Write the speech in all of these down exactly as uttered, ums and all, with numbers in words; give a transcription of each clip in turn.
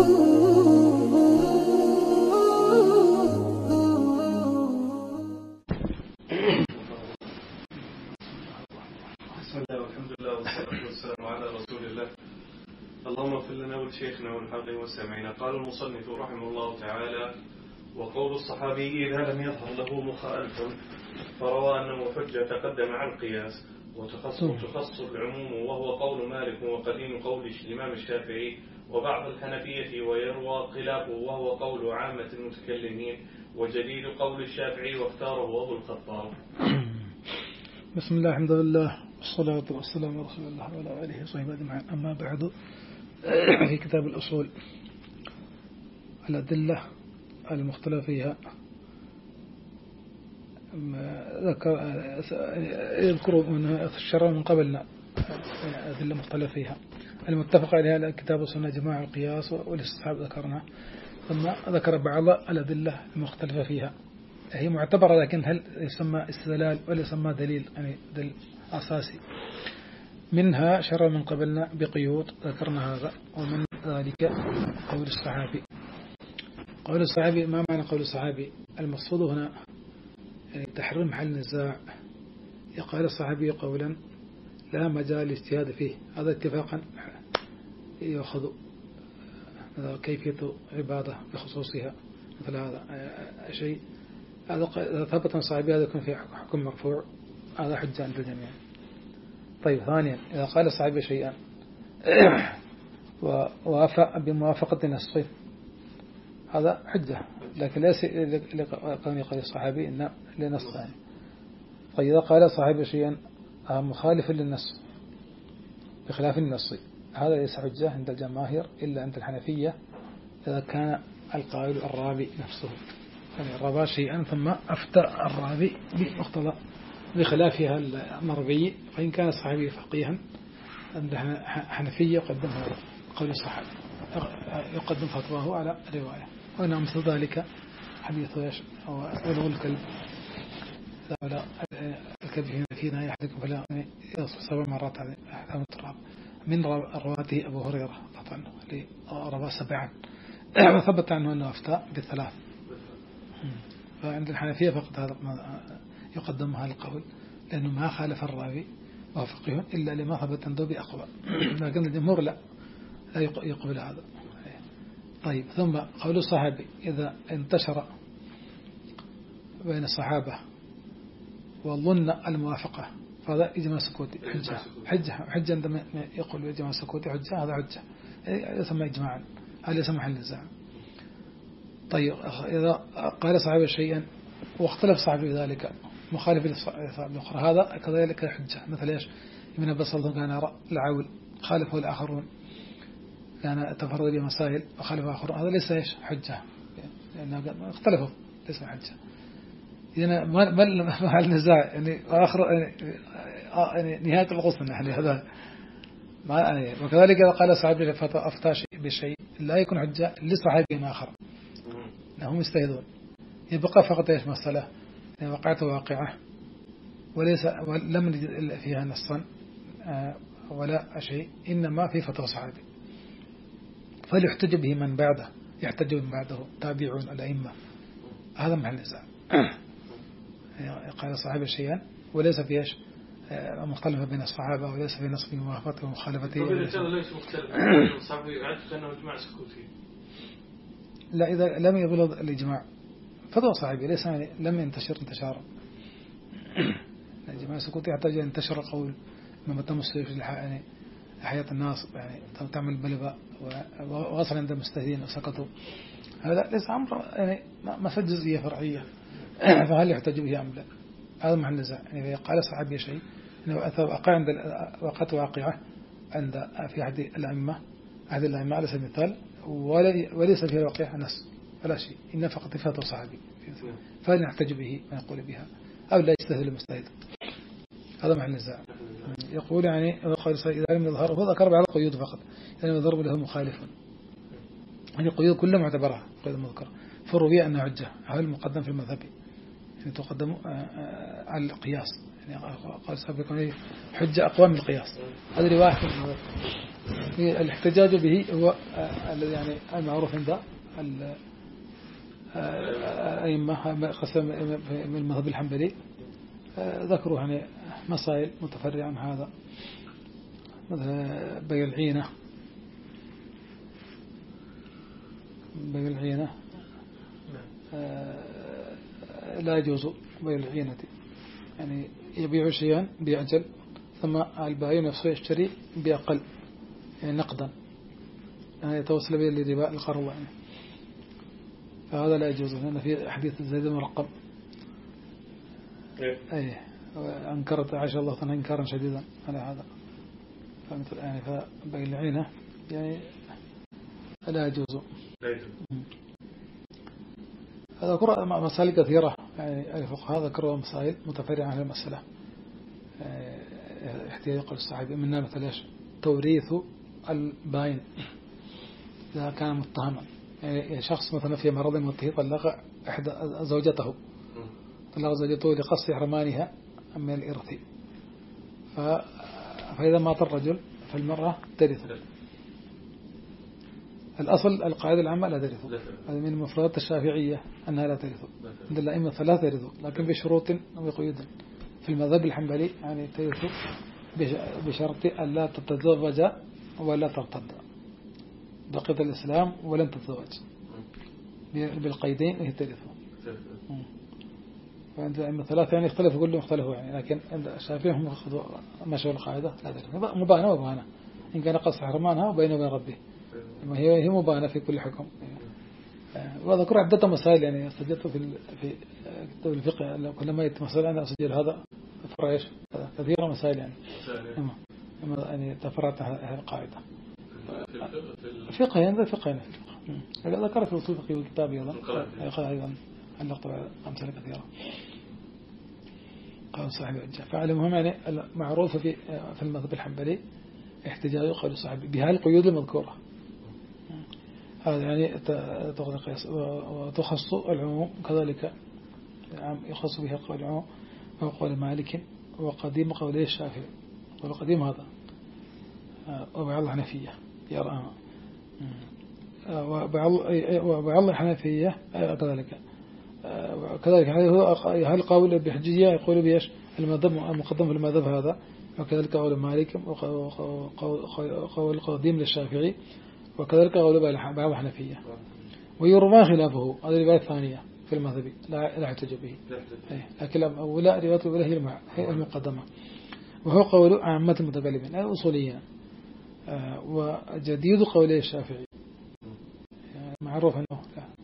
شيخنا والحق والسامعين. قال المصنف رحمه الله تعالى: وقول الصحابي إذا لم يظهر له مخالف فروى أنه حجة تقدم عن القياس وتخص تخص العموم، وهو قول مالك وقديم قول الإمام الشافعي وبعض الحنفية، ويروى خلافه وهو قول عامة المتكلمين وجديد قول الشافعي واختاره أبو الخطاب. بسم الله الحمد لله والصلاة والسلام على رسول الله وعلى آله وصحبه أجمعين. أما بعد، في كتاب الأصول الأدلة المختلف فيها ذكر يذكر من الشرع من قبلنا أدلة مختلف فيها المتفق عليها كتاب السنة جماعة القياس والاستصحاب ذكرنا، ثم ذكر بعض الأدلة المختلفة فيها هي معتبرة، لكن هل يسمى استدلال ولا يسمى دليل؟ يعني دليل أساسي. منها شرع من قبلنا بقيود ذكرنا هذا، ومن ذلك قول الصحابي. قول الصحابي، ما معنى قول الصحابي؟ المقصود هنا يعني تحريم محل نزاع. يقال الصحابي قولا لا مجال للاجتهاد فيه، هذا اتفاقا يأخذ كيفية عبادة بخصوصها، مثل هذا شيء هذا ثبت عن الصحابي هذا يكون في حكم مرفوع، هذا حجة عند الجميع. طيب، ثانيا إذا قال الصحابي شيئا ووافق بموافقة نصه هذا حجة، لكن ليس لقول يقول الصحابي إن لنص ثاني. طيب، إذا قال الصحابي شيئا مخالف للنص بخلاف النص هذا ليس حجة عند الجماهير إلا عند الحنفية، إذا كان القائل الرابي نفسه يعني ربى شيئا ثم أفتى الرابي بمقتضى بخلافها المربي، فإن كان الصحابي فقيها عند حنفية يقدم هذا قول الصحابي، يقدم فتواه على رواية. وإنما مثل ذلك حديث ولو الكلب ولا الكلب فينا يحدث فلا يصف سبع مرات هذه التراب من رواته أبو هريرة روى سبعا وثبت عنه أنه أفتى بالثلاث. فعند الحنفية فقط هذا يقدم هذا القول لأنه ما خالف الراوي وفقه إلا لما ثبت عنده بأقوى، لكن الجمهور لا لا يقبل هذا. طيب، ثم قول الصحابي إذا انتشر بين الصحابة وظن الموافقة فهذا إجماع سكوتي حجة حجة حجة عندما يقول إجماع سكوتي حجة، هذا حجة يسمى إجماعا، هذا يسمى محل نزاع. طيب، إذا قال صحابي شيئا واختلف صحابي بذلك مخالف للصحابي الأخرى هذا كذلك حجة. مثل إيش؟ ابن عباس كان يرى العول خالفه الآخرون، كان تفرد بمسائل وخالف آخرون، هذا ليس إيش حجة لأنه اختلفوا ليس حجة. يعني ما ما محل نزاع يعني آخر يعني نهاية الغصن يعني هذا ما يعني. وكذلك إذا قال صحابي أفتى بشيء لا يكون حجة لصحابي آخر هم يستهدون، يبقى فقط إيش مسألة يعني وقعت واقعة وليس ولم نجد فيها نصا ولا شيء، إنما في فتوى صحابي فليحتج به من بعده، يحتج من بعده تابعون الأئمة، هذا محل نزاع. قال الصحابي شيئا وليس في إيش مختلفة بين الصحابة وليس في نص موافقته ومخالفته. ليس مختلف الصحابي يعرف أنه إجماع سكوتي. لا، إذا لم يبلغ الإجماع فتوى صحابي ليس يعني لم ينتشر انتشارا. الإجماع سكوتي يحتاج أن ينتشر القول مما تمس في يعني حياة الناس، يعني تعمل بلبة ووصل عند المستهدين وسكتوا، هذا ليس أمر يعني مسألة جزئية فرعية فهل يحتاج به أم لا؟ هذا محل نزاع. يعني قال صحابي شيء إنه وقع عند وقت واقعة عند في أحد الأئمة أحد الأئمة على سبيل المثال وليس في الواقع نص ولا شيء، إن فقط فتوى صحابي فهل يحتاج به ما يقول بها أو لا يستهل المستهد؟ هذا محل نزاع. يقول يعني قال إذا لم يظهر هو ذكر بعض القيود فقط، إذا لم يظهر له مخالف يعني القيود كلها معتبرة قيود مذكرة فالربيع أنها حجة، هذا المقدم في المذهب يعني تقدم على القياس، يعني قال سابقا حجة أقوى من القياس، هذه رواية الاحتجاج به هو الذي يعني المعروف عند الأئمة قسم من المذهب الحنبلي، ذكروا يعني مسائل متفرعة عن هذا، مثل بيع العينة. بيع العينة لا يجوز بيع العينة، يعني يبيع شيئا بأجل ثم البائع نفسه يشتري بأقل، يعني نقدا، يعني يتوصل به لربا القروة يعني. فهذا لا يجوز، لأن في حديث زيد المرقم أي أنكرت عائشة الله عنها إنكارا شديدا على هذا. فمثل يعني فبيع العينة يعني لا يجوز. هذا ذكر مسائل كثيرة، يعني الفقهاء ذكروا مسائل متفرعة عن المسألة. احتياج قول الصحابي منها مثل ايش؟ توريث الباين إذا كان متهما، يعني شخص مثلا في مرض موته طلق إحدى زوجته، طلق زوجته لقصد حرمانها من الإرث، فإذا مات الرجل فالمرأة ترث. الأصل القاعدة العامة لا ترث، هذا من المفردات الشافعية أنها لا ترث، عند الأئمة فلا ترث، لكن بشروط وقيود. في المذهب الحنبلي يعني ترث بشرط أن لا تتزوج ولا ترتد، بقيت الإسلام ولن تتزوج، بالقيدين هي ترث. فعند الأئمة ثلاثة يعني اختلفوا، كلهم اختلفوا يعني، لكن عند الشافعي هم أخذوا مشوا القاعدة لا ترث، مبانة ومبانة إن كان قصد حرمانها وبينه وبين ربه، هي هي مبانة في كل حكم. وذكر عدة مسائل، يعني سجلت في في كتاب الفقه كلما يتمثل أنا أسجل هذا فرع كثيرة مسائل يعني يعني تفرعت هذه القاعدة فقه يعني فقه يعني ذكرت في أصول الفقه والكتاب أيضا أيضا علقت على أمثلة كثيرة. قال صاحب الحجة فعلمهم يعني معروف في في المذهب الحنبلي احتجاج قول الصحابي بهذه القيود المذكورة. هذا يعني وتخص العموم كذلك يخص بها قول العموم وهو قول مالك وقديم قوله الشافعي، والقديم هذا وبعض الحنفية يرى، وبعض الحنفية كذلك كذلك هل قول بحجية يقول بيش المذهب المقدم في المذهب هذا، وكذلك قول مالك وقول القديم للشافعي، وكذلك قول بعض الحنفية. ويروى خلافه، هذه الرواية الثانية في المذهب لا يحتج به، لكن الأولى رواية الأولى هي المقدمة، وهو قول عامة المتكلمين الأصوليين. وجديد قوله الشافعي معروف أنه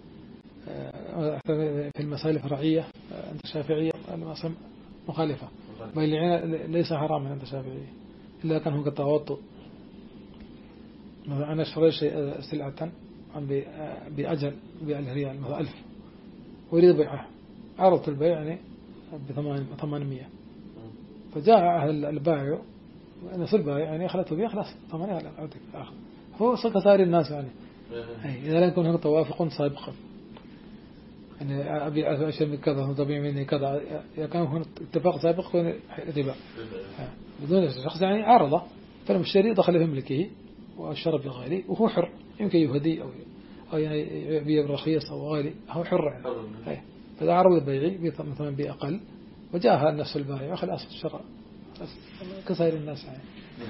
في المسائل الفرعية عند الشافعية المسألة مخالفة، بل ليس حراما عند الشافعية إلا كان هناك تواطؤ. مثلا أنا اشتريت شيء سلعة بأجل بالريال مثلا ألف وأريد بيعه، عرضت البيع يعني بثمانمية، فجاء أهل البائع نفس البائع يعني أخذته بيع خلاص ثمانية أعطيك آخر، هو كسائر الناس يعني إذا لم يكن هناك توافق سابقا، يعني أبي أشتري من كذا وتبيع مني كذا، إذا كان هناك اتفاق سابق يكون ربا بدون شخص يعني عارضة، فالمشتري دخل في ملكه والشرب بغالي وهو حر، يمكن يهدي أو أو يعني يبيع برخيص أو غالي، هو حر يعني. فإذا عرض البيع مثلا بأقل وجاءها نفس البائع خلاص الشراء كسائر الناس يعني.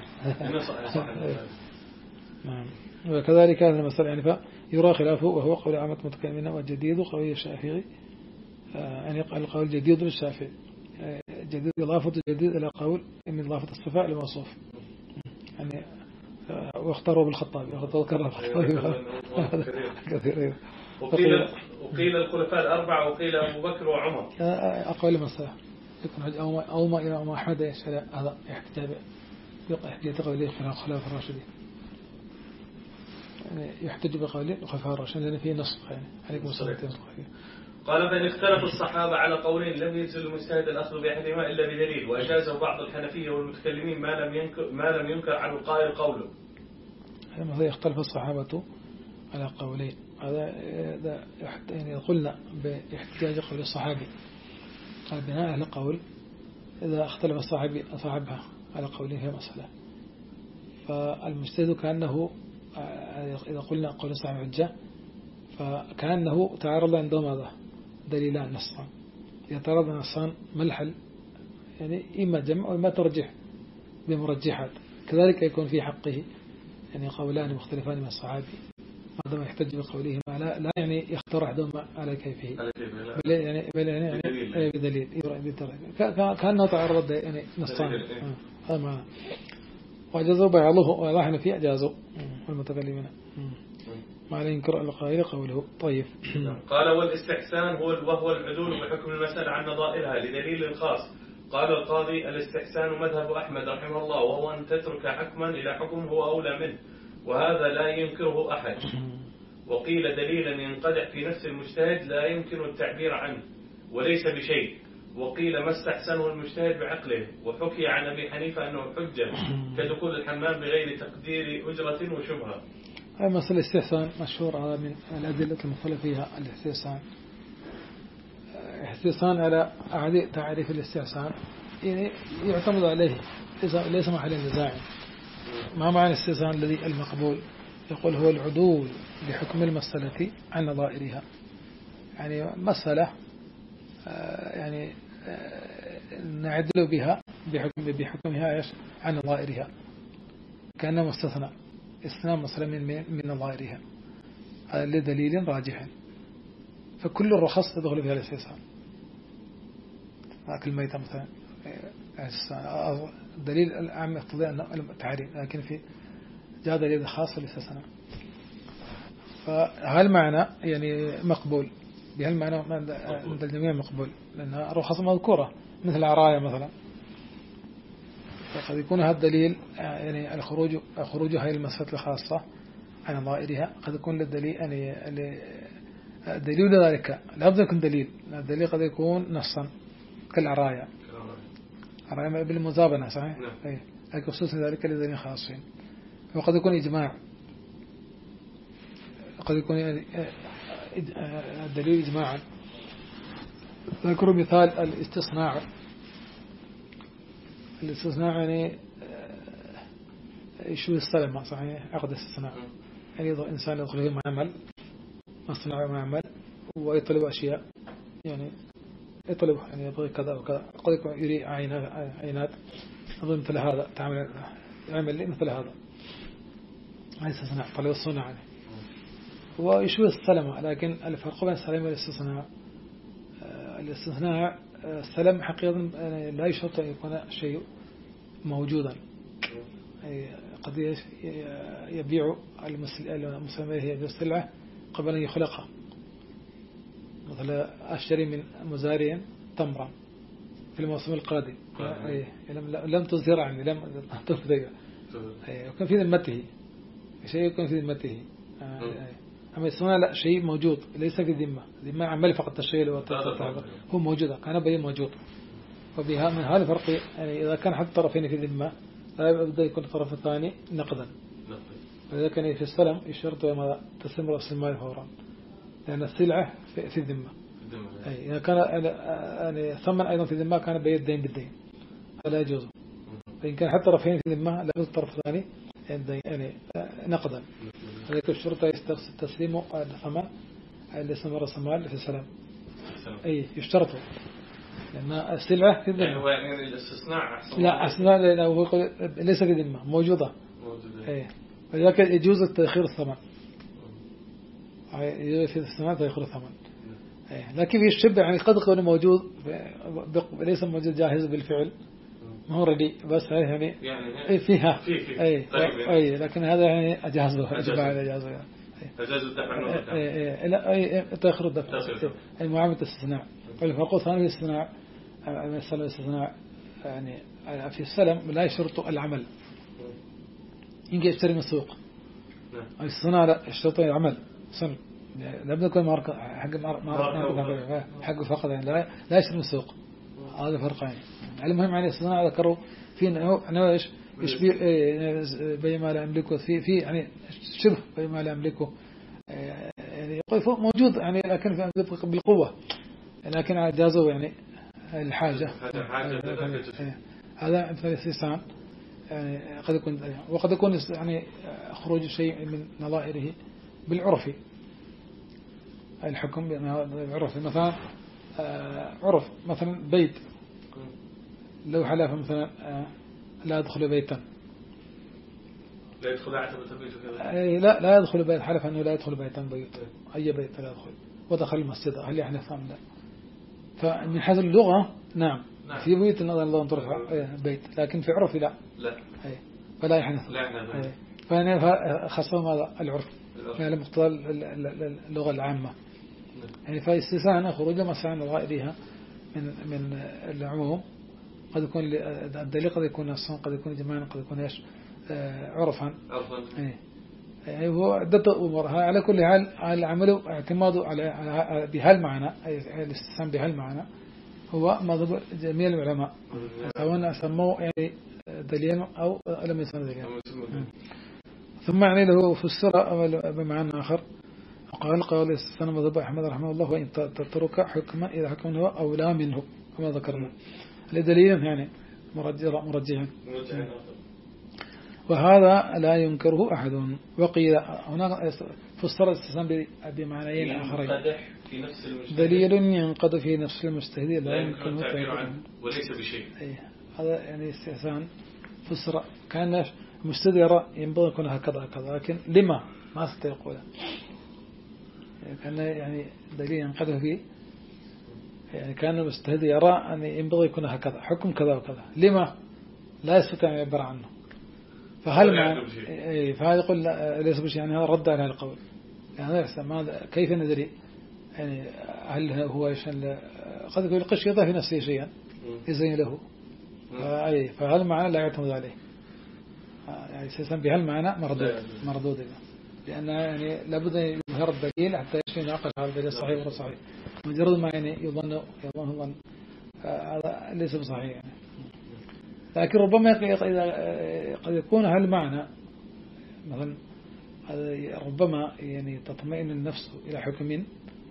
نعم. وكذلك هذا المثل يعني فيرى خلافه، وهو قول عامة متكلمين وجديد قول الشافعي، يعني القول جديد للشافعي، جديد إضافة جديد إلى قول من إضافة الصفاء للموصوف يعني. واختاروا بالخطاب واختاروا كرر كثير. وقيل وقيل الخلفاء الأربعة وقيل أبو بكر وعمر. أقول مسألة يكون أو ما أو ما إلى ما أحمد هذا يحتاج يحتاج قولي خلاف الراشدين، يعني يحتج بقولي الخلفاء الراشدين لأن فيه نص يعني عليكم السلام. قال فإن اختلف الصحابة على قولين لم يجوز المجتهد الأخذ بأحدهما إلا بدليل، وأجازه بعض الحنفية والمتكلمين ما لم ينكر ما لم ينكر عن القائل قوله. هذا يختلف الصحابة على قولين، هذا يعني قلنا باحتجاج قول الصحابي قال بناء على قول إذا اختلف الصحابي صاحبها على قوله في مسألة، فالمجتهد كأنه إذا قلنا قول صاحب الحجة فكأنه تعارض عنده ماذا دليلان نصان، يتعارض نصان ما الحل؟ يعني إما جمع وإما ترجح بمرجحات. كذلك يكون في حقه يعني قولان مختلفان من الصحابي ما دام يحتج بقولهما لا, لا يعني يختار أحدهما على كيفه بل يعني, بل يعني, يعني بدليل كأنه تعارض يعني نصان. هذا معنى وأجازوا بعضه ونحن في أجازوا المتكلمين ما لا ينكر القائل قوله. طيب قال والاستحسان هو وهو العدول بحكم المسألة عن نظائرها لدليل خاص. قال القاضي الاستحسان مذهب أحمد رحمه الله وهو أن تترك حكما إلى حكم هو أولى منه وهذا لا ينكره أحد. وقيل دليلا ينقدح في نفس المجتهد لا يمكن التعبير عنه وليس بشيء. وقيل ما استحسنه المجتهد بعقله. وحكي عن أبي حنيفة أنه حجة كدخول الحمام بغير تقدير أجرة وشبهة. هذا مسألة الاستحسان مشهور هذا من الأدلة المختلفة فيها الاستحسان. الاستحسان على أعداء تعريف الاستحسان يعني يعتمد عليه ليس محل نزاع. ما معنى الاستحسان الذي المقبول؟ يقول هو العدول بحكم المسألة عن نظائرها. يعني مسألة يعني نعدل بها بحكم بحكمها عن نظائرها كأنه مستثنى استثناء مسألة من من نظائرها لدليل راجح فكل الرخص تدخل فيها الاستحسان. أكل ميتة مثلا دليل العام يقتضي التحريم لكن في جاء دليل خاص للاستثناء. فهل معنى يعني مقبول بهالمعنى من الجميع مقبول لأنها رخص مذكورة مثل العراية مثلا فقد يكون هذا الدليل يعني الخروج خروج هاي المسألة الخاصة عن نظائرها قد يكون للدليل يعني دليل ذلك لا بد يكون دليل. الدليل قد يكون نصا كالعراية عراية بالمزابنة صحيح أي لكن خصوصا ذلك لدليل خاصين. وقد يكون إجماع قد يكون الدليل إجماعا. ذكر مثال الاستثناء. الاستثناء يعني شو السلمة صحيح عقد الاستثناء يعني إذا إنسان يدخل في معمل مصنع معمل ويطلب أشياء يعني يطلب يعني يبغي كذا وكذا قد يكون يري عينات أظن مثل هذا تعمل يعمل لي مثل هذا هذا استثناء طلب الصنع يعني ويشوي السلمة. لكن الفرق بين السلم والاستثناء الاستثناء السلم حقيقة لا يشرط أن يكون شيء موجودا. قد يبيع المسلم هي بالسلعة قبل أن يخلقها مثلا أشتري من مزارع تمرا في الموسم القادم لم تظهر عني لم تفضي وكان في ذمته شيء يكون في ذمته. أما السنة لا شيء موجود ليس في ذمة ذمة عمل فقط الشيء هو موجود كان بين موجود. وبها من هذا الفرق يعني إذا كان حتى طرفين في ذمة لا يبدأ يكون الطرف الثاني نقدا. فإذا كان في السلم يشرط ما تسلم رأس المال فورا لأن السلعة في الذمة. إذا كان يعني ثمن أيضا في الذمة كان بين الدين بالدين فلا يجوز. فإن كان حتى طرفين في الذمة لا يجوز الطرف الثاني يعني نقدا. هذيك الشرطة تسليم الثمن اللي اسمه رأس المال في السلام أي يشترطه لأن السلعة في الذمة. يعني هو يعني الاستثناء لا استثناء لأنه ليس في الذمة موجودة. أي فلذلك يجوز تأخير الثمن يجوز في الاستثناء تأخير الثمن. لكن في الشبه يعني قد يكون موجود ليس موجود جاهز بالفعل ما هو ردي بس يعني, يعني فيها في في أي طيب أي لكن هذا يعني أجازه أجبع على أجازه أجاز الدفع النقطة أي لا أي تأخير الدفع أي معاملة الاستثناء. والفرق الثاني الاستثناء مثل الاستثناء يعني في السلم لا يشرط العمل يجي يشتري من السوق. الاستثناء لا يشرط العمل سن لا بد يكون ماركة حق ماركة حق فقط يعني لا لا يشتري من السوق. هذا فرقين. المهم يعني الاستثناء ذكروا في نوع ايش يشبه بين ما لا يملكه في في يعني شبه بين ما لا يملكه يعني يقول موجود يعني لكن بالقوة لكن اجازوا يعني الحاجة. هذا مثل الاستثناء يعني قد يكون وقد يكون يعني خروج شيء من نظائره بالعرف، الحكم بالعرف. مثلا عرف مثلا بيت، لو حلف مثلا لا يدخل بيتا، لا يدخل عتبة بيت كذا، لا لا يدخل بيت، حلف أنه لا يدخل بيتا بيت، أي بيت لا يدخل، ودخل المسجد، هل يحلف أم لا؟ فمن حيث اللغة نعم, نعم. في بيت النظر الله ترفع بيت، لكن في عرف لا لا أي. فلا يحلف، فأنا خاصة ماذا العرف يعني مقتضى اللغة العامة يعني. فاستثناء خروج مسعى غائرها من من العموم، قد يكون الدليل قد يكون نصا، قد يكون جماعا، قد يكون ايش عرفا عرفا اي هو عدة امور. على كل حال العمل اعتماده على بهالمعنى، الاستثناء بهالمعنى هو مذهب جميع العلماء، سواء سموه يعني دليلا او لم يسمى دليلا. ثم يعني له فسر بمعنى اخر، قال قال السنة مذهب أحمد رحمه الله، وإن تترك حكما إذا حكم هو أو لا منه كما ذكرنا لدليل يعني مرجحا، وهذا لا ينكره أحد. وقيل هناك فسر الاستثناء بمعنيين آخرين، دليل ينقض في نفس المجتهد لا يمكنه التعبير عنه وليس بشيء. هذا يعني استثناء فسر كان المجتهد يرى ينبغي يكون هكذا هكذا، لكن لما ما استيقظ كان يعني دليل ينقض فيه، يعني كان المجتهد يرى أن ينبغي يكون هكذا حكم كذا وكذا، لما لا يستطيع أن يعبر عنه. فهل مع فهذا يقول ليس بشيء، يعني هذا رد على القول، يعني هذا كيف ندري يعني هل هو يشان قد يقول القش يضع في نفسه شيئا يزين له، فهل معنى لا يعتمد عليه، يعني سيسمى بهالمعنى مردود مردود لأن يعني لابد أن يظهر الدليل حتى يناقش هذا الدليل صحيح ولا صحيح. مجرد ما يعني يظن يظن ظن هذا ليس بصحيح يعني. لكن ربما قد يكون هالمعنى مثلا ربما يعني تطمئن النفس إلى حكم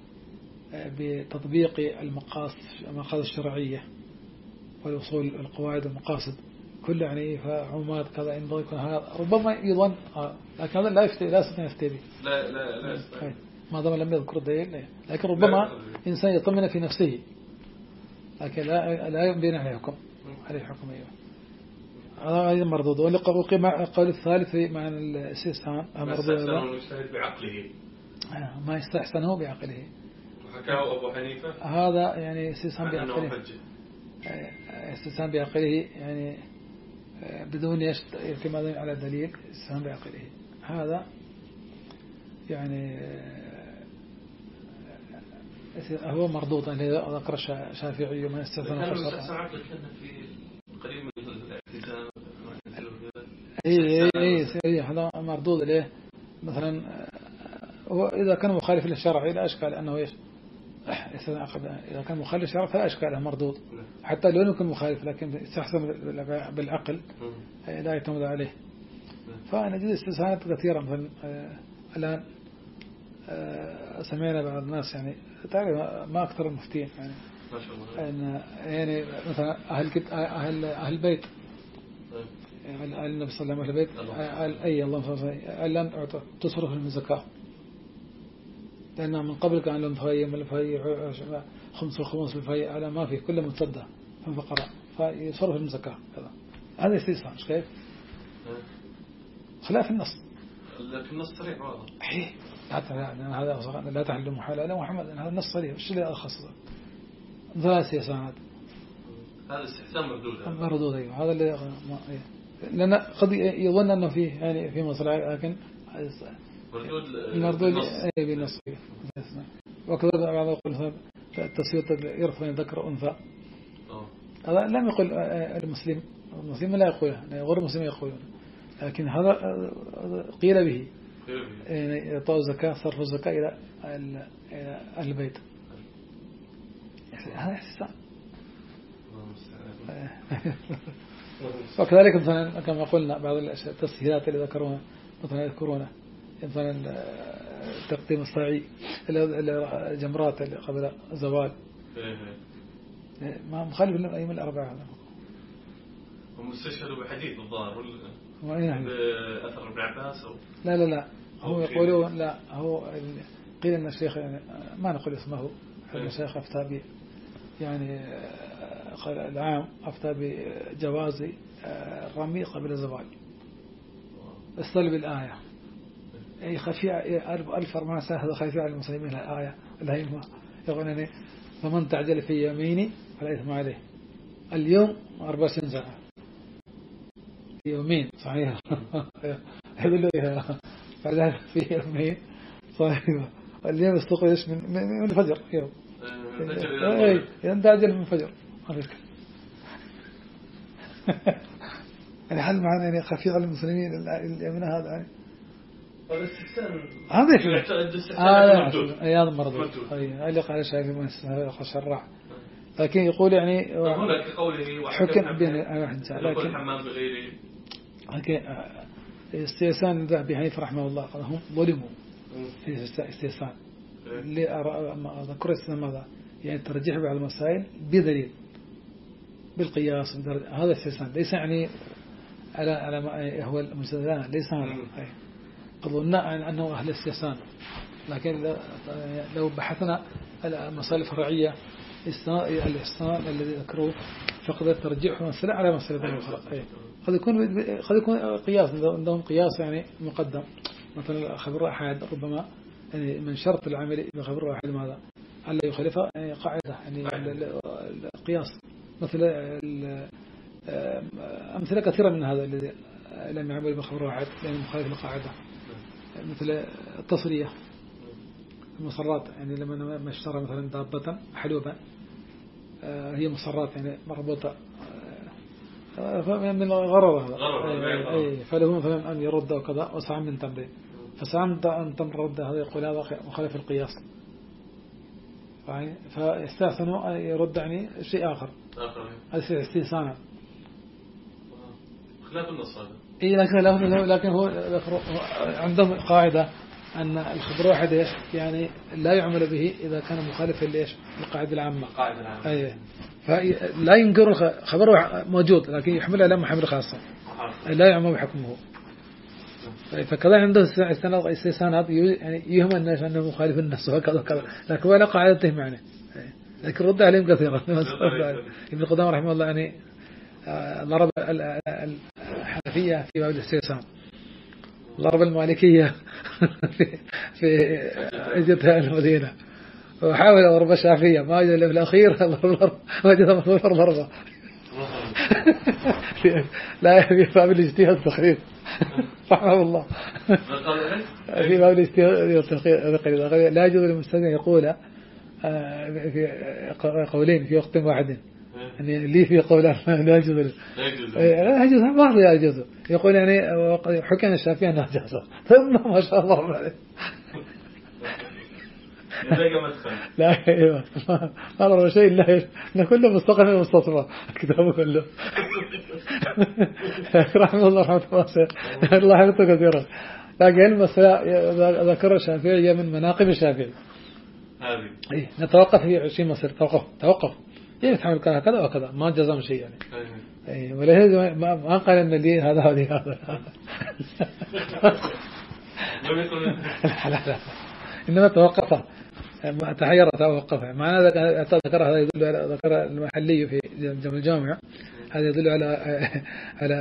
بتطبيق المقاصد المقاصد الشرعية والوصول القواعد والمقاصد كل يعني فعمات كذا ينبغي يكون هذا، ربما يظن آه. لكن هذا لا يفتي لا يستطيع يفتي به، لا لا لا يستطيع ما دام لم يذكر الدليل. لكن ربما إنسان يطمن في نفسه لكن لا لا يبين عليه حكم عليه حكم أيوه. هذا أيضا مردود. والقول الثالث في معنى الاستحسان مردود، ما يستحسن بعقله، ما يستحسنه بعقله، وحكاه أبو حنيفة هذا يعني استحسان بعقله، استحسان بعقله يعني بدون اعتماد على دليل، استحسان بعقله هذا يعني هو مردود. ذكر الشافعي من استحسن فسر عقله كان في قريب من الاعتزال. اي اي اي هذا مردود له. مثلا هو إذا كان مخالف للشرع لا أشكال أنه إيش، إذا كان مخالف للشرع فلا أشكال مردود، حتى لو يكون مخالف لكن استحسن بالعقل لا يعتمد عليه. فنجد استثناءات كثيرة. مثلا الآن سمعنا بعض الناس يعني تعرف ما أكثر المفتين يعني ما شاء الله أن يعني مثلا أهل أهل أهل بيت أهل النبي صلى الله عليه وسلم أهل أي الله صلى الله عليه وسلم أعطى تصرف من الزكاة، لأنه من قبل كان لهم فهي من الفهي خمس الخمس الفهي على ما فيه كل متصدى من فقراء فيصرف من الزكاة كذا. هذا استثناء مش كيف خلاف النص، لكن النص صريح واضح. حتى هذا لا تحل محال لا محمد هذا النص صريح. ايش اللي أخصصه ثلاث سياسات هذا استحسان مردود مردود أيوه. هذا اللي لأن قد يظن أنه فيه يعني في مصلحة لكن مردود المردود أي بالنص. وكذا بعض يقول التسوية يرفع ذكر أنثى، هذا لم يقل المسلم المسلم لا يقوله، غير المسلم يقولون، لكن هذا قيل به يعني إعطاء الزكاة صرف الزكاة إلى أهل البيت. هذا إحسان. وكذلك مثلا كما قلنا بعض التسهيلات اللي ذكروها مثلا يذكرونه مثلا تقديم الصاعي الجمرات اللي قبل زوال ما مخالف للأيام الأربعة. هم استشهدوا بحديث الظاهر ولا يعني بأثر ابن عباس أو لا لا لا هو يقولون لا هو قيل أن الشيخ يعني ما نقول اسمه الشيخ أفتى ب يعني قال العام أفتى بجواز الرمي قبل الزوال استدل بالآية أي خفية ألف أربعة سنة خفية على المسلمين الآية الهيمة يقول أن فمن تعجل في يميني فلا إثم عليه اليوم أربع ساعة يومين صحيح يقول له فعلا في يومين صحيح اليوم استقيش من من الفجر يوم اي ينتعجل من الفجر يعني حل معنا يعني خفيف على المسلمين اليمين هذا يعني هذا استحسان هذا يعتقد استحسان هذا مردود اي اللي قال شايف ما شرع لكن يقول يعني هناك قوله حكم بين لكن حمام بغيره لكن استيسان الذهبي حنيفة رحمه الله قال هم ظلموا في استيسان اللي أذكر استيسان ماذا يعني ترجيح بعض المسائل بدليل بالقياس هذا استيسان ليس يعني على على ما هو المستدلان ليس هذا قلنا أنه أهل استيسان لكن لو بحثنا على المسائل الفرعية الاحسان الذي ذكروه فقد ترجيح مسألة على مسألة أخرى قد يكون قد يكون قياس عندهم قياس يعني مقدم مثلا خبر أحد ربما يعني من شرط العمل بخبر أحد ماذا ألا يخالف يعني قاعدة يعني القياس مثل أمثلة كثيرة من هذا الذي لم يعمل بخبر أحد يعني مخالف القاعدة مثل التصرية المصرات يعني لما ما اشترى مثلا دابة حلوبا هي مصرات يعني مربوطة من غرر هذا فله مثلا أن يرد وكذا وسعى من تمرين فسعى من تمر رد هذا يقول هذا مخالف القياس فاستحسنوا أن يرد يعني شيء آخر هذا استحسانا خلاف النص هذا إيه لكن لكن هو عندهم قاعدة أن الخبر واحد يعني لا يعمل به إذا كان مخالفا لإيش القاعدة العامة القاعدة العامة أيه فلا ينكر خبر موجود لكن يحملها لما حمل خاصة لا يعمل بحكمه فكذا عنده استثناءات يعني يهم الناس أنه مخالف النص وكذا كذا لكن ولا قاعدته معنى لكن رد عليهم كثيرا ابن قدامة رحمه الله يعني ضرب الحنفية في باب الاستثناء ضرب المالكية في في اجتها المدينة وحاول ضرب الشافعية ما وجد في الأخير وجد مضروب ضربة لا في باب الاجتهاد التقرير رحمه الله في باب الاجتهاد التقرير لا يجوز للمستثنى يقول في قولين في وقت واحد يعني لي في قولان لا يجوز لا يجوز ما لا يجوز يقول يعني حكم الشافعي أنه جاز ثم ما شاء الله عليه لا ايوه ما أرى شيء إلا إن كله مستقل من مستصفى كتابه كله رحمه الله رحمه الله الله يحفظه كثيرا لكن المسألة ذكر الشافعي من مناقب الشافعي هذه إيه نتوقف في عشرين مصر توقف توقف إيه تحمل كذا كذا وكذا ما جزم شيء يعني إيه ولا ما قال إن لي هذا هذه هذا لا لا إنما توقف تحير توقف معنى ذكر هذا يدل على ذكر المحلي في جمع الجامع هذا يدل على على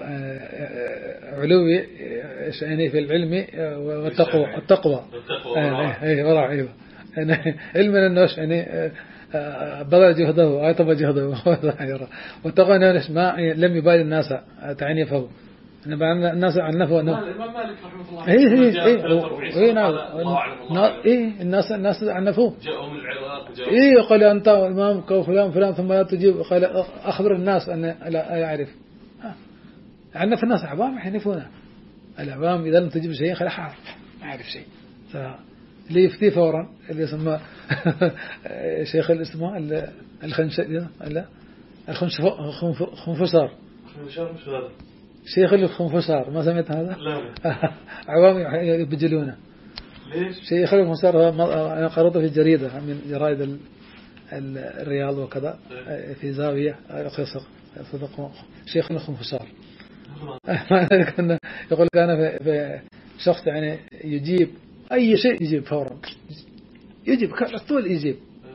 علو يعني في العلم والتقوى التقوى اي ورع ايوه علما الناس يعني بذل جهده وعطب جهده واتقوا الناس ما لم يبالي الناس تعنيفه إنما الناس عنفوا أنه الإمام مالك رحمه الله إيه إيه إيه إيه نعم إيه الناس الناس عنفوه جاءهم العراق جاءهم إيه قال أنت إمام فلان فلان ثم لا تجيب قال أخبر الناس أن لا يعرف عنف الناس عوام يحنفونه العوام إذا لم تجيب شيء خلاص ما يعرف شيء اللي يفتي فورا اللي يسمى شيخ الاسماء الخنش لا الخنفسار شيخ الخنفسار ما سمعت هذا لا عوام يبجلونه ليش شيخ الخنفسار أنا قرأته في جريدة من جرائد الرياض وكذا في زاوية صدق شيخنا خنفسار. يقول كان في شخص يعني يجيب أي شيء يجيب فورا، يجيب على طول يجيب،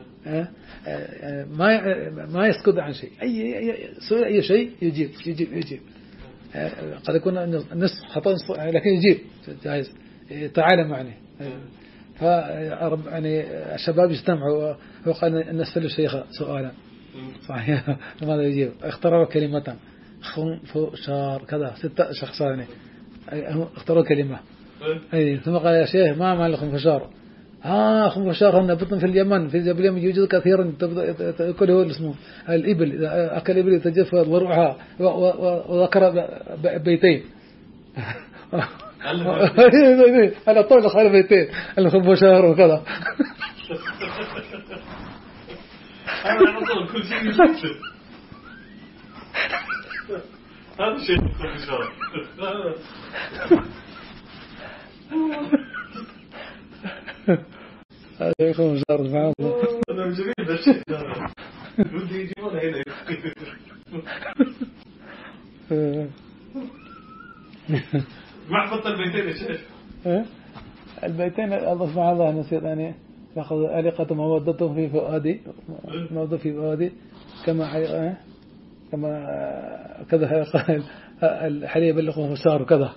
ما ما يسكت عن شيء، أي أي أي شيء يجيب يجيب يجيب. قد يكون نصف خطأ لكن يجيب جاهز، تعال معنا. فرب يعني الشباب يجتمعوا وقال نسأل الشيخ سؤالا صحيح ماذا يجيب؟ اختاروا كلمة خنفسار كذا، ستة شخصان اختاروا كلمة. أي ثم قال يا شيخ ما معنى الخنفسار؟ آه خنفسار هن بطن في اليمن، في اليمن يوجد كثيرا كل هو اسمه الإبل، أكل إبل تجف ضروعها، وذكر بيتين. أنا طول خير بيتين الخنفسار وكذا. أنا أقول كل شيء يشوفه. هذا شيء الخنفسار. هذا يكون مجرد معه. أنا مجرد الشيء بدي يجيبونه هنا. ما حفظت البيتين يا شيخ. البيتين أضف مع الله نسيت يعني يأخذ ألقة مودته في فؤادي، مودة في فؤادي كما كما كذا قال الحليب يبلغه مسار وكذا.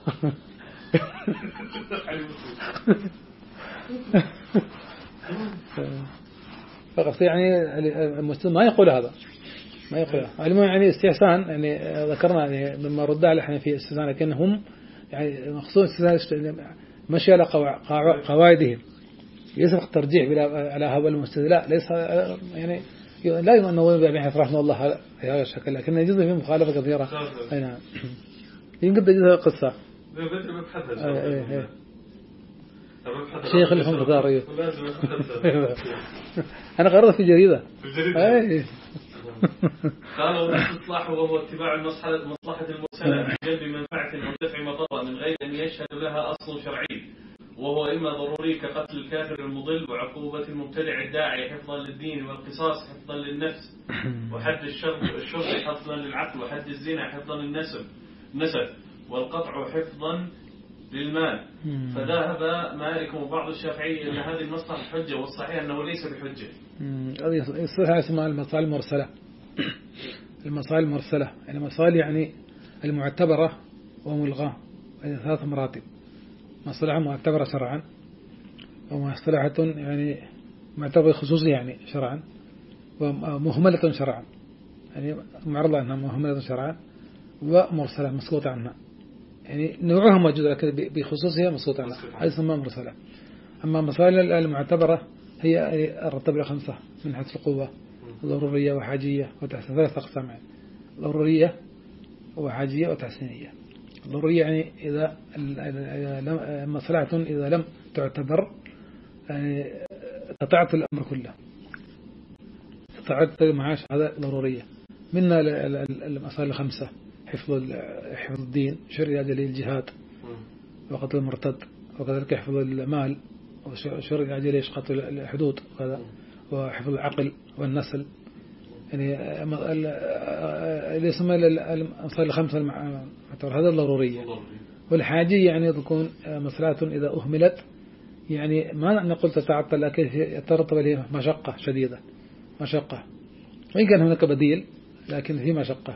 فقط يعني المسلم ما يقول هذا، ما يقول هذا. المهم يعني استحسان يعني ذكرنا يعني مما رد على احنا في استحسان، لكنهم يعني مخصوص مشي على قواعدهم، يسبق ترجيح على هذا المستدلاء، ليس يعني لا يمنون بأبي رحمه الله في هذا الشكل، لكن يجوز فيه مخالفة كثيرة. أي نعم يمكن تجوز قصة. شيخ الخنفسار أنا قرأت في جريدة. قالوا الإصلاح وهو اتباع المصلحة المرسلة من جلب منفعة ودفع مضرة من غير أن يشهد لها أصل شرعي، وهو إما ضروري كقتل الكافر المضل وعقوبة المبتدع الداعي حفظا للدين، والقصاص حفظا للنفس، وحد الشرب حفظا للعقل، وحد الزنا حفظا للنسب نسب، والقطع حفظا للمال. فذهب مالك وبعض الشافعي إلى هذه المصلحة حجة، والصحيح أنه ليس بحجة. هذه الصحيح اسمها المصالح المرسلة. المصالح المرسلة يعني مصالح يعني المعتبرة وملغاة، ثلاث مراتب: مصلحة معتبرة شرعا، ومصلحة يعني معتبرة خصوصية يعني شرعا، ومهملة شرعا يعني معرضة عنها مهملة شرعا، ومرسلة مسقوط عنها يعني نوعها موجود لكن بخصوصها مسقوط عنها، هذه اسمها مرسلة. أما مصالح المعتبرة هي الرتبة خمسة من حيث القوة: ضرورية وحاجية وتحسينية. ثلاث أقسام يعني: ضرورية وحاجية وتحسينية. ضرورية يعني إذا مصلحة إذا لم تعتبر يعني قطعت الأمر كله، قطعت المعاش، هذا ضرورية. منها المصالح الخمسة: حفظ حفظ الدين، شرع أجل الجهاد وقتل المرتد، وكذلك حفظ المال، وشرع أجل قتل الحدود وكذا، وحفظ العقل والنسل يعني اللي يسمى المصالح الخمسة هذا الضرورية. والحاجية يعني تكون مصلحة إذا أهملت يعني ما نقول تتعطل لكن يترتب عليها مشقة شديدة، مشقة وإن كان هناك بديل لكن في مشقة.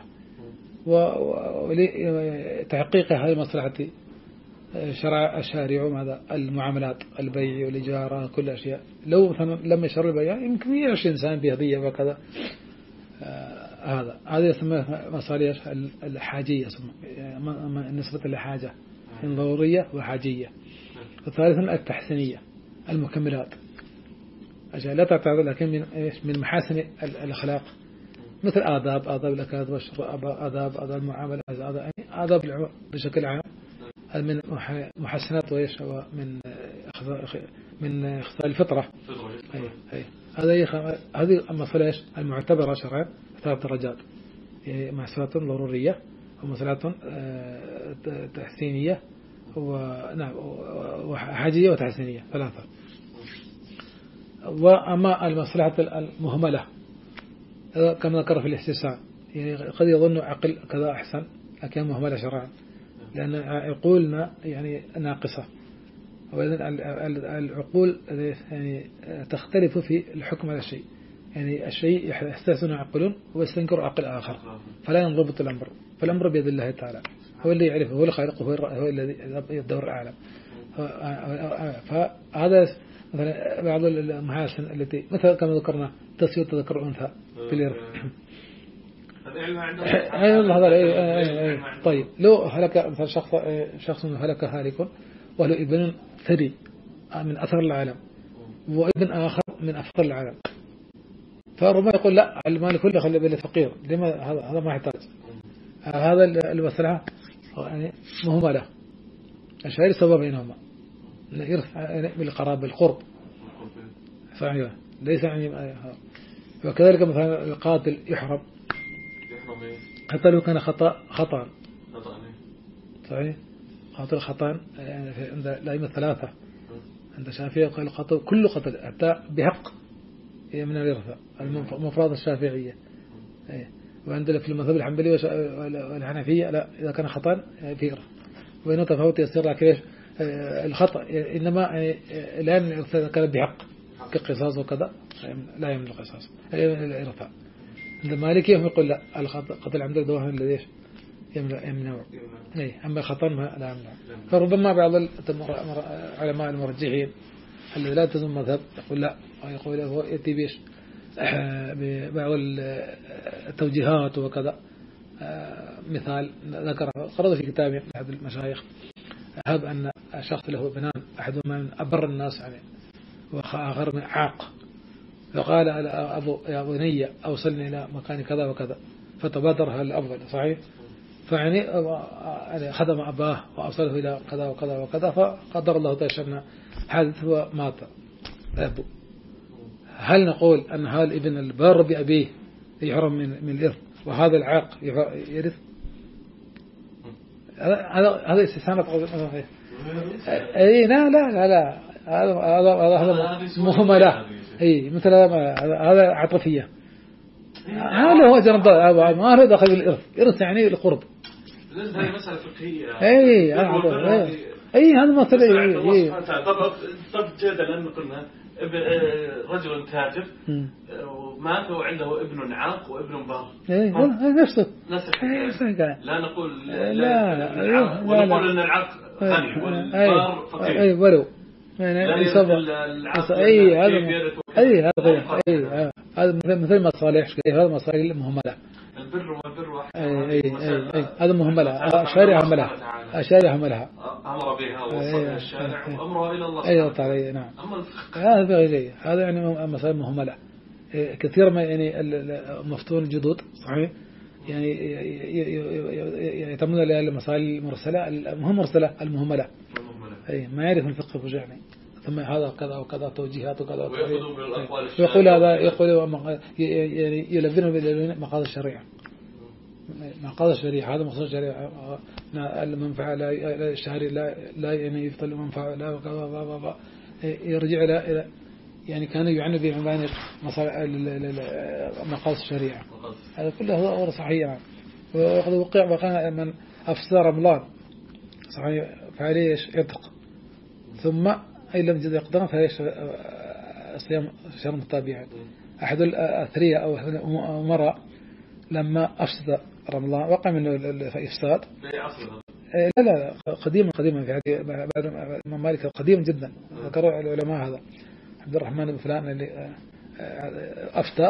ولتحقيق هذه المصلحة شرع الشارع ماذا؟ المعاملات، البيع والإجارة، كل أشياء. لو لم يشرع البيع يمكن يعيش إنسان بهدية وكذا. آه هذا هذا يسمى مصالح الحاجية نسبة لحاجة، ضرورية وحاجية. وثالثا التحسينية، المكملات، أشياء لا تعتبر لكن من من محاسن الأخلاق، مثل آداب آداب الأكاد والشرب، آداب آداب المعاملة، آداب آداب العمر بشكل عام، من محسنات ويش من من خصال الفطرة. أي أي هذه هذه المصالح المعتبرة شرعا ثلاث درجات: مسألة ضرورية، ومسألة تحسينية، ونعم وحاجية وتحسينية، ثلاثة. وأما المصلحة المهملة كما ذكر في الاستحسان يعني قد يظن عقل كذا أحسن لكن مهملة شرعا، لأن عقولنا يعني ناقصة، وإذن العقول يعني تختلف في الحكم على الشيء، يعني الشيء يحتسن عقل ويستنكر عقل آخر، فلا ينضبط الأمر، فالأمر بيد الله تعالى، هو اللي يعرفه، هو اللي خالقه، هو الذي يدور الأعلم. فهذا مثلا بعض المحاسن التي مثلا كما ذكرنا تسوية تذكر الأنثى في الإرث. أي والله هذا. طيب لو هلك مثلا شخص شخص هلك هالك وله ابن ثري من أثر العالم وابن آخر من أفقر العالم، فربما يقول لا المال كله خلي بالي فقير، لما هذا هذا ما يحتاج، هذا المصلحة يعني مهملة. الشاعر سبب بينهما الإرث بالقرابة القرب صحيح ليس يعني. وكذلك مثلا القاتل يحرم حتى لو كان خطأ خطأ صحيح، قاتل خطأ يعني عند الأئمة الثلاثة، عند الشافعية قال القتل كل قتل حتى بحق من الإرث المفرد الشافعية، وعندنا في المذهب الحنبلي والحنفية لا إذا كان خطأ في إرث، وإنه تفاوت يصير كيف الخطأ، إنما لأن الإرث كان بحق كقصاص وكذا لا يمنع القصاص الإرث. عند المالكي يقول لا القتل عند الدواهن الذي يمنع يمنع إيه، أما الخطأ ما لا يمنع. فربما بعض علماء المرجحين الذي لا تزم مذهب يقول لا، يقول هو يأتي بيش ببعض التوجيهات وكذا. مثال ذكر قرأ في كتابه أحد المشايخ هب أن شخص له ابنان أحدهما من أبر الناس عليه وآخر من عاق، فقال أبو يا بني أوصلني إلى مكان كذا وكذا، فتبادرها الأفضل صحيح، فيعني خدم أباه وأوصله إلى كذا وكذا وكذا، فقدر الله تعالى حادث ومات أبو. هل نقول أن هذا الابن البار بأبيه يحرم من من الإرث وهذا العاق يرث؟ هذا هذا استثناء. أي لا لا لا لا هذا هذا هذا مهملة. أي مثل هذا عاطفية، هذا هو جنب ما له دخل بالإرث، إرث يعني القرب. لازم هذه مسألة فقهية. أي أي هذا مسألة. أي طب طب جدا لأن قلنا رجل تاجر ومات وعنده ابن عاق وابن بار. إيه نفسه. لا نقول لا ونقول أن العاق غني والبار فقير. أي ولو. يعني أي هذا أي هذا أي هذا مثل مصالح هذا مصالح المهملة. البر والبر واحد. أي أي أي هذا مهملة. الشارع عملها. الشارع عملها. أمر بها وصلها الشارع وأمرها إلى الله. أيوة تعالى نعم. هذا غير هذا يعني مصالح مهملة. كثير ما يعني المفتون الجدد صحيح يعني يتمنى على المصالح المرسلة المهم مرسلة المهملة. أي ما يعرف الفقه فجعني ثم هذا كذا وكذا توجيهات وكذا يقول هذا يقول يعني يلبنه بمقاصد الشريعة مقاصد الشريعة هذا مقصود الشريعة المنفعة لا الشهري لا لا يعني يفضل المنفعة لا وكذا يرجع إلى إلى يعني كانوا يعنوا بمباني مقاصد الشريعة هذا كله هو صحيح. وقد وقع وقع من أفسد رمضان صحيح فعليه يتق ثم أي لم يجد يقدر فعليه صيام شهر متابعة. أحد الأثرياء أو أمراء لما أفسد رمضان وقع منه الإفساد. لا لا قديما قديما في بعد الإمام مالك قديما جدا ذكروا العلماء هذا عبد الرحمن بن فلان اللي أفتى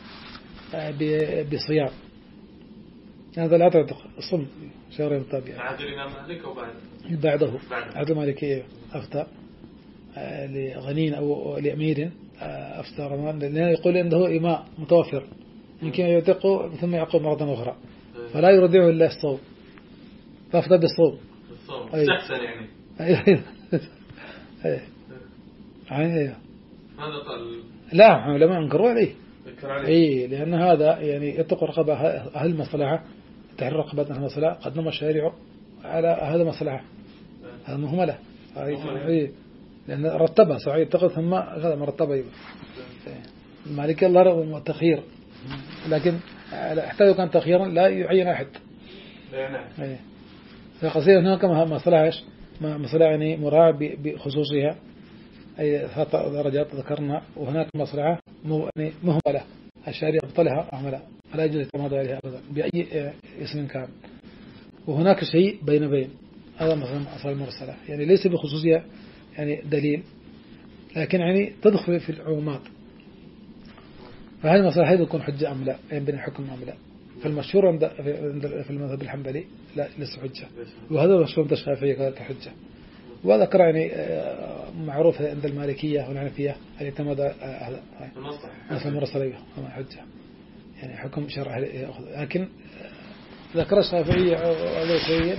بصيام هذا لا تعتق الصم شهر متابعة. بعد الإمام مالك أو بعد؟ بعده بعد المالكية أفتى لغنين أو لأمير أفتى رمضان لأنه يقول إنه إماء متوفر يمكن يعتقه ثم يعقب مرة أخرى فلا يرضعه إلا الصوم فأفتى بالصوم. الصوم استحسن يعني. أيه أيه أيه هذا قال لا علماء انكروا عليه. عليه. أي لأن هذا يعني يتقوا رقبة أهل المصلحة تحرير رقبة أهل المصلحة قدم الشارع على أهل المصلحة هذا مهملة. أي لأن رتبها صحيح يتقوا ثم هذا مرتبة المالك الله رغم التخيير لكن حتى لو كان تأخيرا لا يعين أحد. نعم. فقصير هناك مصلحة مصلحة يعني مراعاة بخصوصها، أي ثلاث درجات ذكرنا، وهناك مصلحة مهملة الشارع أبطلها أعملها فلا يجوز التماضي عليها أبدا بأي اسم كان. وهناك شيء بين بين، هذا مثلا أصل المرسلة يعني ليس بخصوصها يعني دليل، لكن يعني تدخل في العمومات. فهذه المصلحة هي تكون حجة أم لا، يعني بين الحكم أم لا. فالمشهور عند في المذهب الحنبلي لا ليس حجة، وهذا المشهور عند الشافعي كذلك حجة. وذكر يعني معروف عند المالكية والحنفية اللي اعتمد هذا مثل المرسلية حجة يعني حكم شرع يأخذ. لكن ذكر الشافعي هذا شيء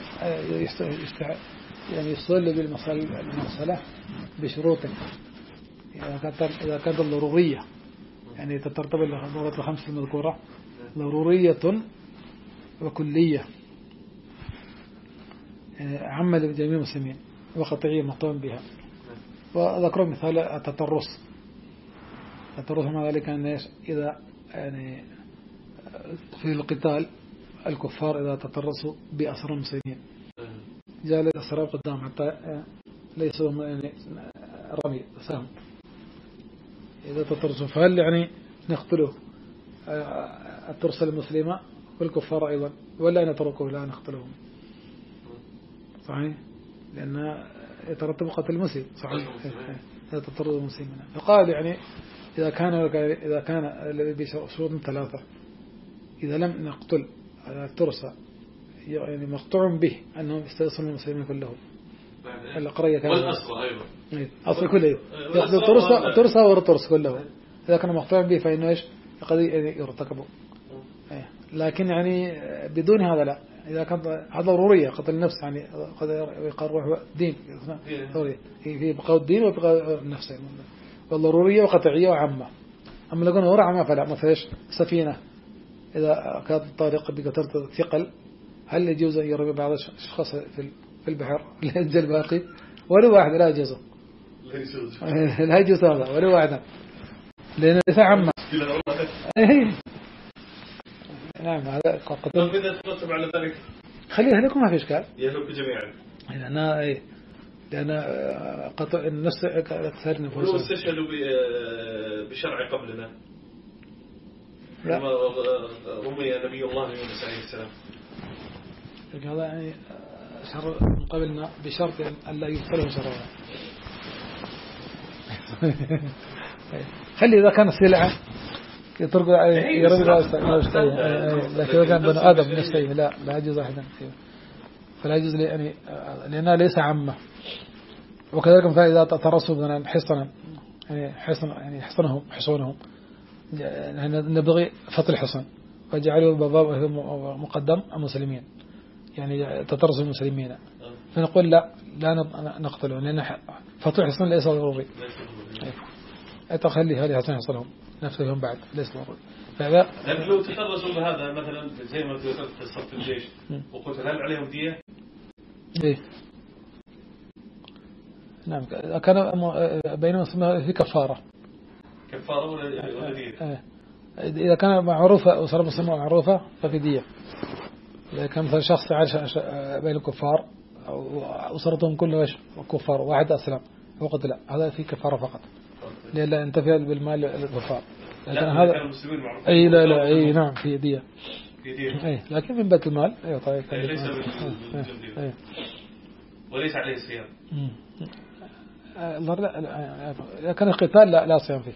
يعني يصل بالمرسلة بشروط، إذا كانت ضرورية يعني تترتب الضرورات الخمس المذكورة ضرورية وكلية يعني عامة لجميع المسلمين وقطعية مطمئن بها. وذكر مثال التطرس. التطرس مع ذلك أن إذا يعني في القتال الكفار إذا تطرسوا بأسر المسلمين جاء الأسرار قدام حتى ليسوا يعني رمي سهم، إذا تطرسوا فهل يعني نقتله الترس المسلمة والكفار أيضا ولا نتركه لا نقتلهم؟ صحيح، لأن يترتب قتل المسلم صحيح إذا تطرد المسلمين. فقال يعني إذا كان إذا كان الذي بشروط ثلاثة، إذا لم نقتل الترس يعني مقطوع به أنهم يستأصلون المسلمين كلهم القرية كان والأسرى أيضا أصل كله يأخذ الترس الترس والترس كله، إذا كان مقطوع به فإنه إيش قد يرتكبوا. لكن يعني بدون هذا لا، إذا كان هذا ضرورية قتل النفس يعني قد يقرر دين في بقاء الدين وبقاء النفس والضرورية وقطعية وعامة. أما لو كان ورع ما فلا ما فيش سفينة إذا كانت الطريق بكثرة ثقل هل يجوز أن يرمي بعض الأشخاص في البحر لا ينزل باقي ولا واحد لا يجوز لا يجوز هذا ولا واحد لأنه ليس عامة. نعم هذا قتل. إذا ترتب على ذلك خليها لكم ما في إشكال يهلك جميعا. لأن إيه لأن قتل النفس أكثر نفوسه. ولو استشهدوا بشرع قبلنا لما رمي نبي الله يونس عليه السلام. هذا يعني شر قبلنا بشرط أن لا يقتلوا شرعا. خلي إذا كان سلعة يترك يرمي لا يستوي، لكن إذا كان بنو آدم يستوي لا لا يجوز أحدا فلا يجوز يعني لأنها ليس عامة. وكذلك مثلا إذا ترسوا مثلا حصنا يعني حصن يعني حصنهم حصونهم يعني نبغي فصل الحصن وجعلوا بابا مقدم المسلمين يعني تترسوا المسلمين، فنقول لا لا نقتلهم لأن فصل الحصن ليس ضروري. أتخلي هذه حصن حصنهم نفسهم بعد ليس ضروري. فهذا لكن لو تترسوا بهذا مثلا زي ما ذكرت في صف الجيش وقلت هل عليهم دية؟ إيه نعم كان بينما في كفارة كفارة ولا دية؟ إذا كان معروفة وصار مسلمة معروفة ففي دية. إذا كان مثلا شخص عاش بين الكفار وصارتهم كلهم كفار واحد أسلم وقتل لا هذا في كفارة فقط لأن انتفع بالمال للكفار. لكن هذا أي لا لا أي نعم في دية في دية أي لكن من بيت المال أي طيب ليس بالجندي وليس عليه صيام. لا كان القتال لا لا صيام فيه.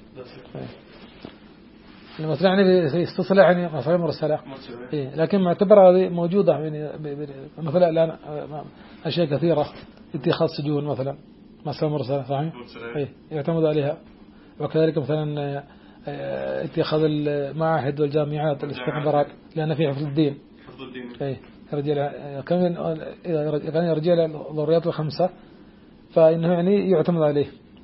المثلا يعني في استصلاح يعني مصاري مرسلة إيه لكن معتبرة هذه موجودة يعني مثلا الآن أشياء كثيرة اتخاذ سجون مثلا مصاري مرسلة صحيح إيه يعتمد عليها. وكذلك مثلا اتخاذ المعاهد والجامعات الاستخبارات لأن فيها حفظ الدين إيه رجال كان إذا كان يرجع للضروريات الخمسة فإنه يعني يعتمد عليه.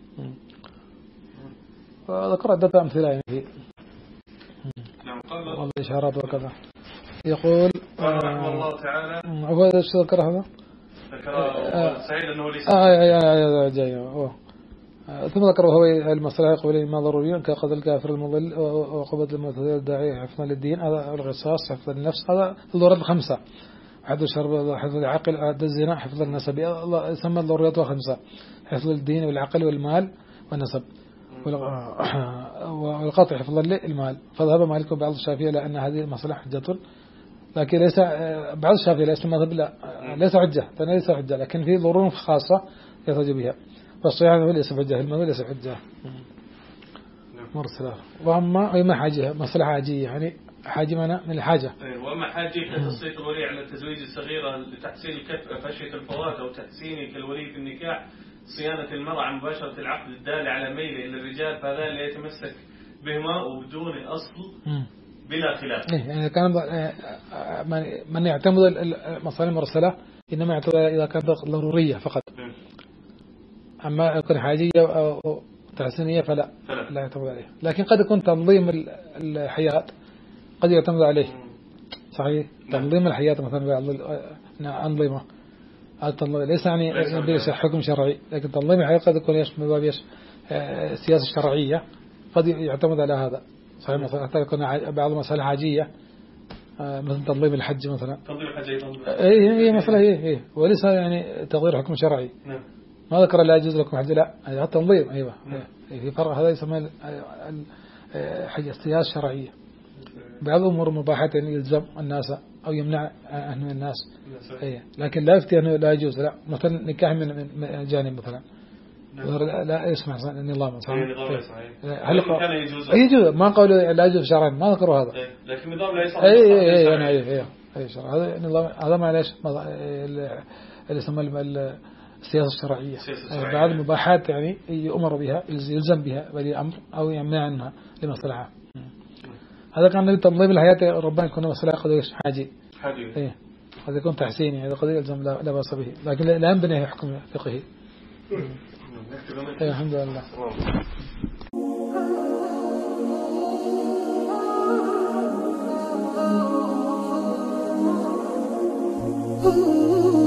وذكر عدة أمثلة يعني في والله إشارات وكذا. يقول رحمه الله تعالى هو ذكر هذا ذكر سعيد أنه ليس آه آه آه جاي أوه ثم ذكر هو المصلحة قبل ما ضروريا كقتل الكافر المضل وقبض المعتدل الداعي حفظا للدين، هذا القصاص حفظا للنفس، هذا الضرورات الخمسة. حفظ الشرب، حفظ العقل، حفظ الزنا، حفظ النسب، الله يسمى الضرورات الخمسة: حفظ الدين والعقل والمال والنسب والقطع حفظا للمال. فذهب مالك وبعض الشافعية إلى أن هذه المصلحة حجة، لكن ليس بعض الشافعية ليس المذهب لا ليس حجة، ليس حجة، لكن في ضرورة خاصة يحتج بها. فالصحيح أنه ليس حجة، المذهب ليس حجة مرسلة. وأما ما حاجة مصلحة حاجية، يعني حاجة من الحاجة. وأما حاجية كتسليط الولي على تزويج الصغيرة لتحسين الكف خشية الفوات أو تحسين كالولي في النكاح، صيانة المرأة عن مباشرة العقد الدال على ميله إلى الرجال، فهذا اللي يتمسك بهما وبدون أصل بلا خلاف. يعني كان من يعتمد المصالح المرسلة إنما يعتمد إذا كانت ضرورية فقط. أما يكون حاجية أو تحسينية فلا فلا, لا يعتمد عليه. لكن قد يكون تنظيم الحياة قد يعتمد عليه. صحيح. تنظيم الحياة مثلا بعض الأنظمة ليس يعني ليس حكم شرعي، لكن تنظيم الحياة قد يكون يشمل باب سياسة شرعية، قد يعتمد على هذا. صحيح. مثلا حتى يكون بعض المسائل حاجية مثل تنظيم الحج مثلا. تنظيم الحج أي هي مثلا هي هي وليس يعني تغيير حكم شرعي. نعم. ما ذكر لا يجوز لكم حج، لا هذا تنظيم. أيوة. في فرق، هذا يسمى حج السياسة الشرعية. بعض الأمور مباحات يعني يلزم الناس أو يمنع من الناس. أيه. لكن لا يفتي أنه لا يجوز، لا مثلا نكاح من جانب مثلا لا, لا يسمع النظام صحيح. هل كان يجوز؟ يجوز، ما قالوا لا يجوز شرعا، ما ذكروا هذا. لكن النظام لا يصح. أي أي أنا أي أي أي شرع هذا النظام، هذا ما ليش اللي يسمى السياسة الشرعية. بعض المباحات يعني يؤمر بها يلزم بها ولي الأمر أو يمنع عنها لمصلحة. هذا كان تنظيم الحياة ربما يكون مصلحة قد يكون حاجي. حاجي. إيه. قد يكون تحسيني، هذا قد يلزم لا بأس به، لكن لا ينبني حكم فقهي. إيه الحمد لله.